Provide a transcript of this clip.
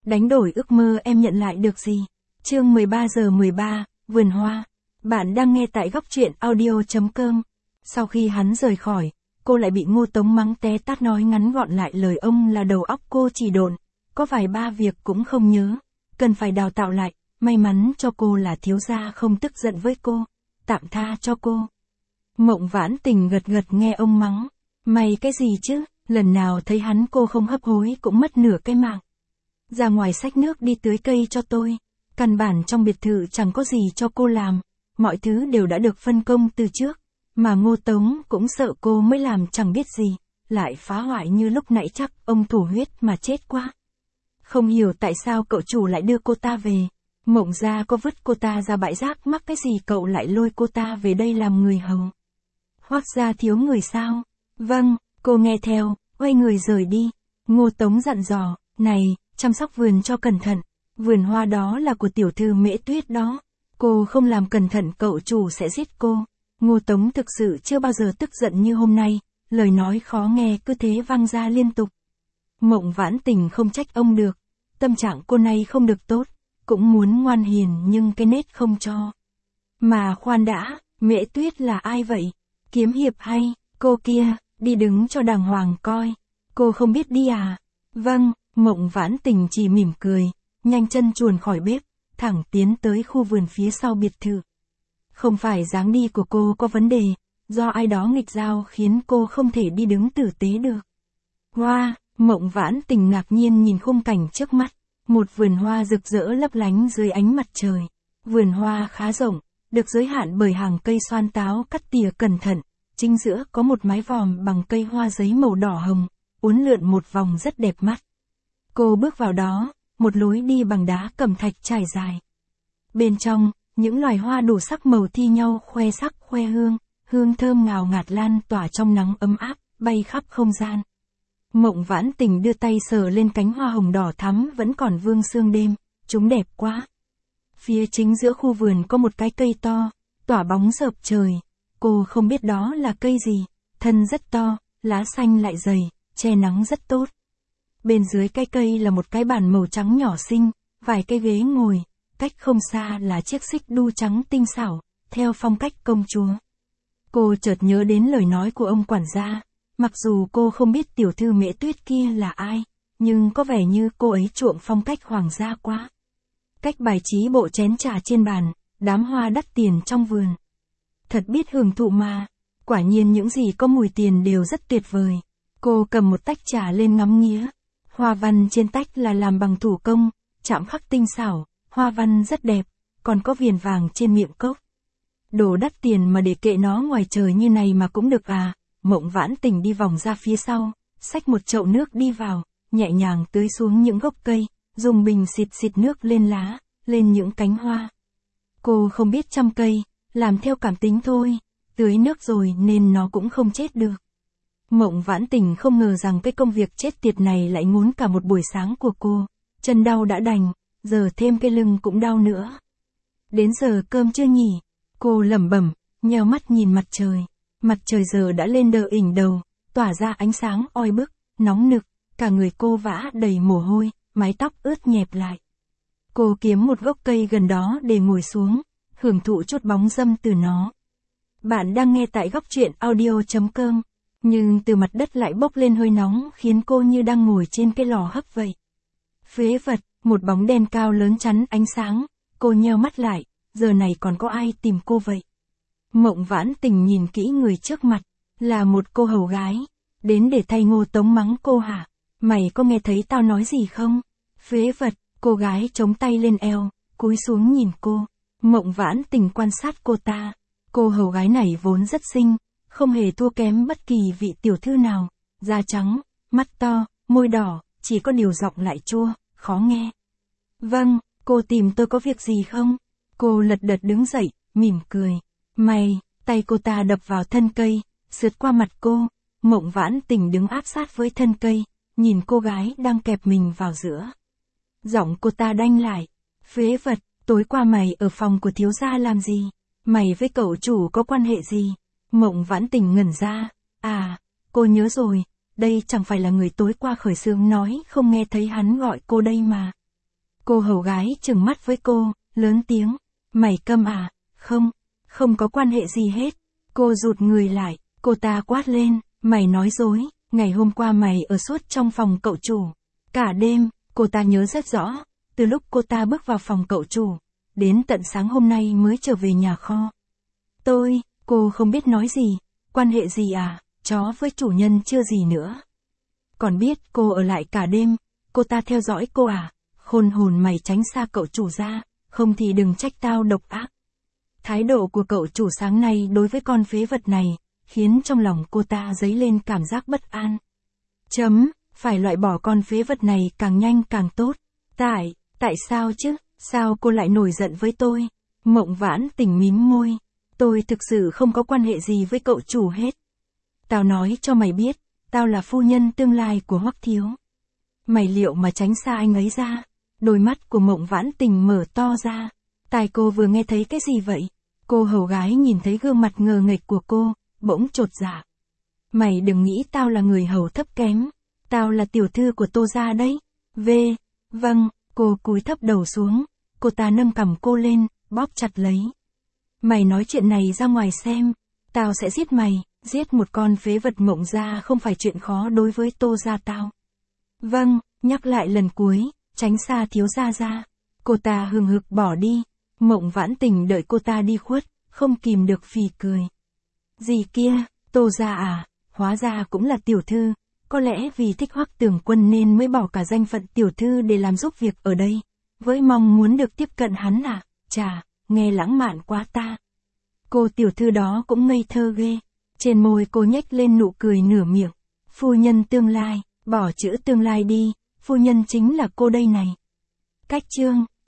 Đánh đổi ước mơ em nhận lại được gì? Chương 13:13, Vườn Hoa. Bạn đang nghe tại góc truyện audio.com. Sau khi hắn rời khỏi, cô lại bị Ngô Tống mắng té tát, nói ngắn gọn lại lời ông là đầu óc cô chỉ độn, có vài ba việc cũng không nhớ, cần phải đào tạo lại. May mắn cho cô là thiếu gia không tức giận với cô, tạm tha cho cô. Mộng Vãn Tình gật gật nghe ông mắng. May cái gì chứ, lần nào thấy hắn cô không hấp hối cũng mất nửa cái mạng. Ra ngoài xách nước đi tưới cây cho tôi. Căn bản trong biệt thự chẳng có gì cho cô làm, mọi thứ đều đã được phân công từ trước, mà Ngô Tống cũng sợ cô mới làm chẳng biết gì, lại phá hoại như lúc nãy, chắc ông thổ huyết mà chết quá. Không hiểu tại sao cậu chủ lại đưa cô ta về. Mộng gia có vứt cô ta ra bãi rác mắc cái gì cậu lại lôi cô ta về đây làm người hầu? Hoác gia thiếu người sao? Vâng, cô nghe theo, quay người rời đi. Ngô Tống dặn dò, này, chăm sóc vườn cho cẩn thận, vườn hoa đó là của tiểu thư Mễ Tuyết đó. Cô không làm cẩn thận cậu chủ sẽ giết cô. Ngô Tống thực sự chưa bao giờ tức giận như hôm nay, lời nói khó nghe cứ thế vang ra liên tục. Mộng Vãn Tình không trách ông được, tâm trạng cô này không được tốt, cũng muốn ngoan hiền nhưng cái nết không cho. Mà khoan đã, Mễ Tuyết là ai vậy? Kiếm hiệp hay, cô kia, đi đứng cho đàng hoàng coi. Cô không biết đi à? Vâng, Mộng Vãn Tình chỉ mỉm cười, nhanh chân chuồn khỏi bếp, thẳng tiến tới khu vườn phía sau biệt thự. Không phải dáng đi của cô có vấn đề, do ai đó nghịch giao khiến cô không thể đi đứng tử tế được. Hoa, Mộng Vãn Tình ngạc nhiên nhìn khung cảnh trước mắt, một vườn hoa rực rỡ lấp lánh dưới ánh mặt trời. Vườn hoa khá rộng, được giới hạn bởi hàng cây xoan táo cắt tỉa cẩn thận, chính giữa có một mái vòm bằng cây hoa giấy màu đỏ hồng, uốn lượn một vòng rất đẹp mắt. Cô bước vào đó, một lối đi bằng đá cẩm thạch trải dài. Bên trong, những loài hoa đủ sắc màu thi nhau khoe sắc khoe hương, hương thơm ngào ngạt lan tỏa trong nắng ấm áp, bay khắp không gian. Mộng Vãn Tình đưa tay sờ lên cánh hoa hồng đỏ thắm vẫn còn vương sương đêm, chúng đẹp quá. Phía chính giữa khu vườn có một cái cây to, tỏa bóng rợp trời, cô không biết đó là cây gì, thân rất to, lá xanh lại dày, che nắng rất tốt. Bên dưới cái cây là một cái bàn màu trắng nhỏ xinh, vài cái ghế ngồi, cách không xa là chiếc xích đu trắng tinh xảo, theo phong cách công chúa. Cô chợt nhớ đến lời nói của ông quản gia, mặc dù cô không biết tiểu thư Mễ Tuyết kia là ai, nhưng có vẻ như cô ấy chuộng phong cách hoàng gia quá. Cách bài trí bộ chén trà trên bàn, đám hoa đắt tiền trong vườn. Thật biết hưởng thụ mà, quả nhiên những gì có mùi tiền đều rất tuyệt vời. Cô cầm một tách trà lên ngắm nghía. Hoa văn trên tách là làm bằng thủ công, chạm khắc tinh xảo, hoa văn rất đẹp, còn có viền vàng trên miệng cốc. Đồ đắt tiền mà để kệ nó ngoài trời như này mà cũng được à? Mộng Vãn Tình đi vòng ra phía sau, xách một chậu nước đi vào, nhẹ nhàng tưới xuống những gốc cây, dùng bình xịt xịt nước lên lá, lên những cánh hoa. Cô không biết chăm cây, làm theo cảm tính thôi, tưới nước rồi nên nó cũng không chết được. Mộng Vãn Tình không ngờ rằng cái công việc chết tiệt này lại ngốn cả một buổi sáng của cô, chân đau đã đành, giờ thêm cái lưng cũng đau nữa. Đến giờ cơm chưa nhỉ? Cô lẩm bẩm, nheo mắt nhìn mặt trời. Mặt trời giờ đã lên đờ ỉnh đầu, tỏa ra ánh sáng oi bức, nóng nực, cả người cô vã đầy mồ hôi, mái tóc ướt nhẹp lại. Cô kiếm một gốc cây gần đó để ngồi xuống, hưởng thụ chút bóng râm từ nó. Bạn đang nghe tại góc truyện audio.com, nhưng từ mặt đất lại bốc lên hơi nóng khiến cô như đang ngồi trên cái lò hấp vậy. Phế vật, một bóng đen cao lớn chắn ánh sáng, cô nheo mắt lại, giờ này còn có ai tìm cô vậy? Mộng Vãn Tình nhìn kỹ người trước mặt, là một cô hầu gái, đến để thay Ngô Tống mắng cô hả? Mày có nghe thấy tao nói gì không? Phế vật, cô gái chống tay lên eo, cúi xuống nhìn cô. Mộng Vãn Tình quan sát cô ta, cô hầu gái này vốn rất xinh, không hề thua kém bất kỳ vị tiểu thư nào, da trắng, mắt to, môi đỏ, chỉ có điều giọng lại chua, khó nghe. Vâng, cô tìm tôi có việc gì không? Cô lật đật đứng dậy, mỉm cười. Mày, tay cô ta đập vào thân cây, sượt qua mặt cô. Mộng Vãn Tình đứng áp sát với thân cây, nhìn cô gái đang kẹp mình vào giữa. Giọng cô ta đanh lại. Phế vật, tối qua mày ở phòng của thiếu gia làm gì? Mày với cậu chủ có quan hệ gì? Mộng Vãn Tình ngẩn ra. À, cô nhớ rồi, đây chẳng phải là người tối qua khởi xướng nói không nghe thấy hắn gọi cô đây mà. Cô hầu gái trừng mắt với cô, lớn tiếng. Mày câm à? Không có quan hệ gì hết. Cô rụt người lại, cô ta quát lên, mày nói dối, ngày hôm qua mày ở suốt trong phòng cậu chủ. Cả đêm, cô ta nhớ rất rõ, từ lúc cô ta bước vào phòng cậu chủ, đến tận sáng hôm nay mới trở về nhà kho. Cô không biết nói gì, quan hệ gì à, chó với chủ nhân chưa gì nữa. Còn biết cô ở lại cả đêm, cô ta theo dõi cô à, khôn hồn mày tránh xa cậu chủ ra, không thì đừng trách tao độc ác. Thái độ của cậu chủ sáng nay đối với con phế vật này, khiến trong lòng cô ta dấy lên cảm giác bất an. Phải loại bỏ con phế vật này càng nhanh càng tốt. Tại sao chứ, sao cô lại nổi giận với tôi? Mộng Vãn Tình mím môi. Tôi thực sự không có quan hệ gì với cậu chủ hết. Tao nói cho mày biết, tao là phu nhân tương lai của Hoắc thiếu. Mày liệu mà tránh xa anh ấy ra? Đôi mắt của Mộng Vãn Tình mở to ra. Tai cô vừa nghe thấy cái gì vậy? Cô hầu gái nhìn thấy gương mặt ngờ nghệch của cô, bỗng chột dạ. Mày đừng nghĩ tao là người hầu thấp kém. Tao là tiểu thư của Tô gia đấy. Vâng, cô cúi thấp đầu xuống. Cô ta nâng cằm cô lên, bóp chặt lấy. Mày nói chuyện này ra ngoài xem. Tao sẽ giết mày, giết một con phế vật Mộng gia không phải chuyện khó đối với Tô gia tao. Vâng, nhắc lại lần cuối, tránh xa thiếu gia ra. Cô ta hừng hực bỏ đi. Mộng Vãn Tình đợi cô ta đi khuất, không kìm được phì cười. Gì kia, Tô gia à, hóa ra cũng là tiểu thư, có lẽ vì thích Hoắc Tường Quân nên mới bỏ cả danh phận tiểu thư để làm giúp việc ở đây, với mong muốn được tiếp cận hắn à, chà, nghe lãng mạn quá ta. Cô tiểu thư đó cũng ngây thơ ghê, trên môi cô nhếch lên nụ cười nửa miệng. Phu nhân tương lai, bỏ chữ tương lai đi, phu nhân chính là cô đây này. Cách chương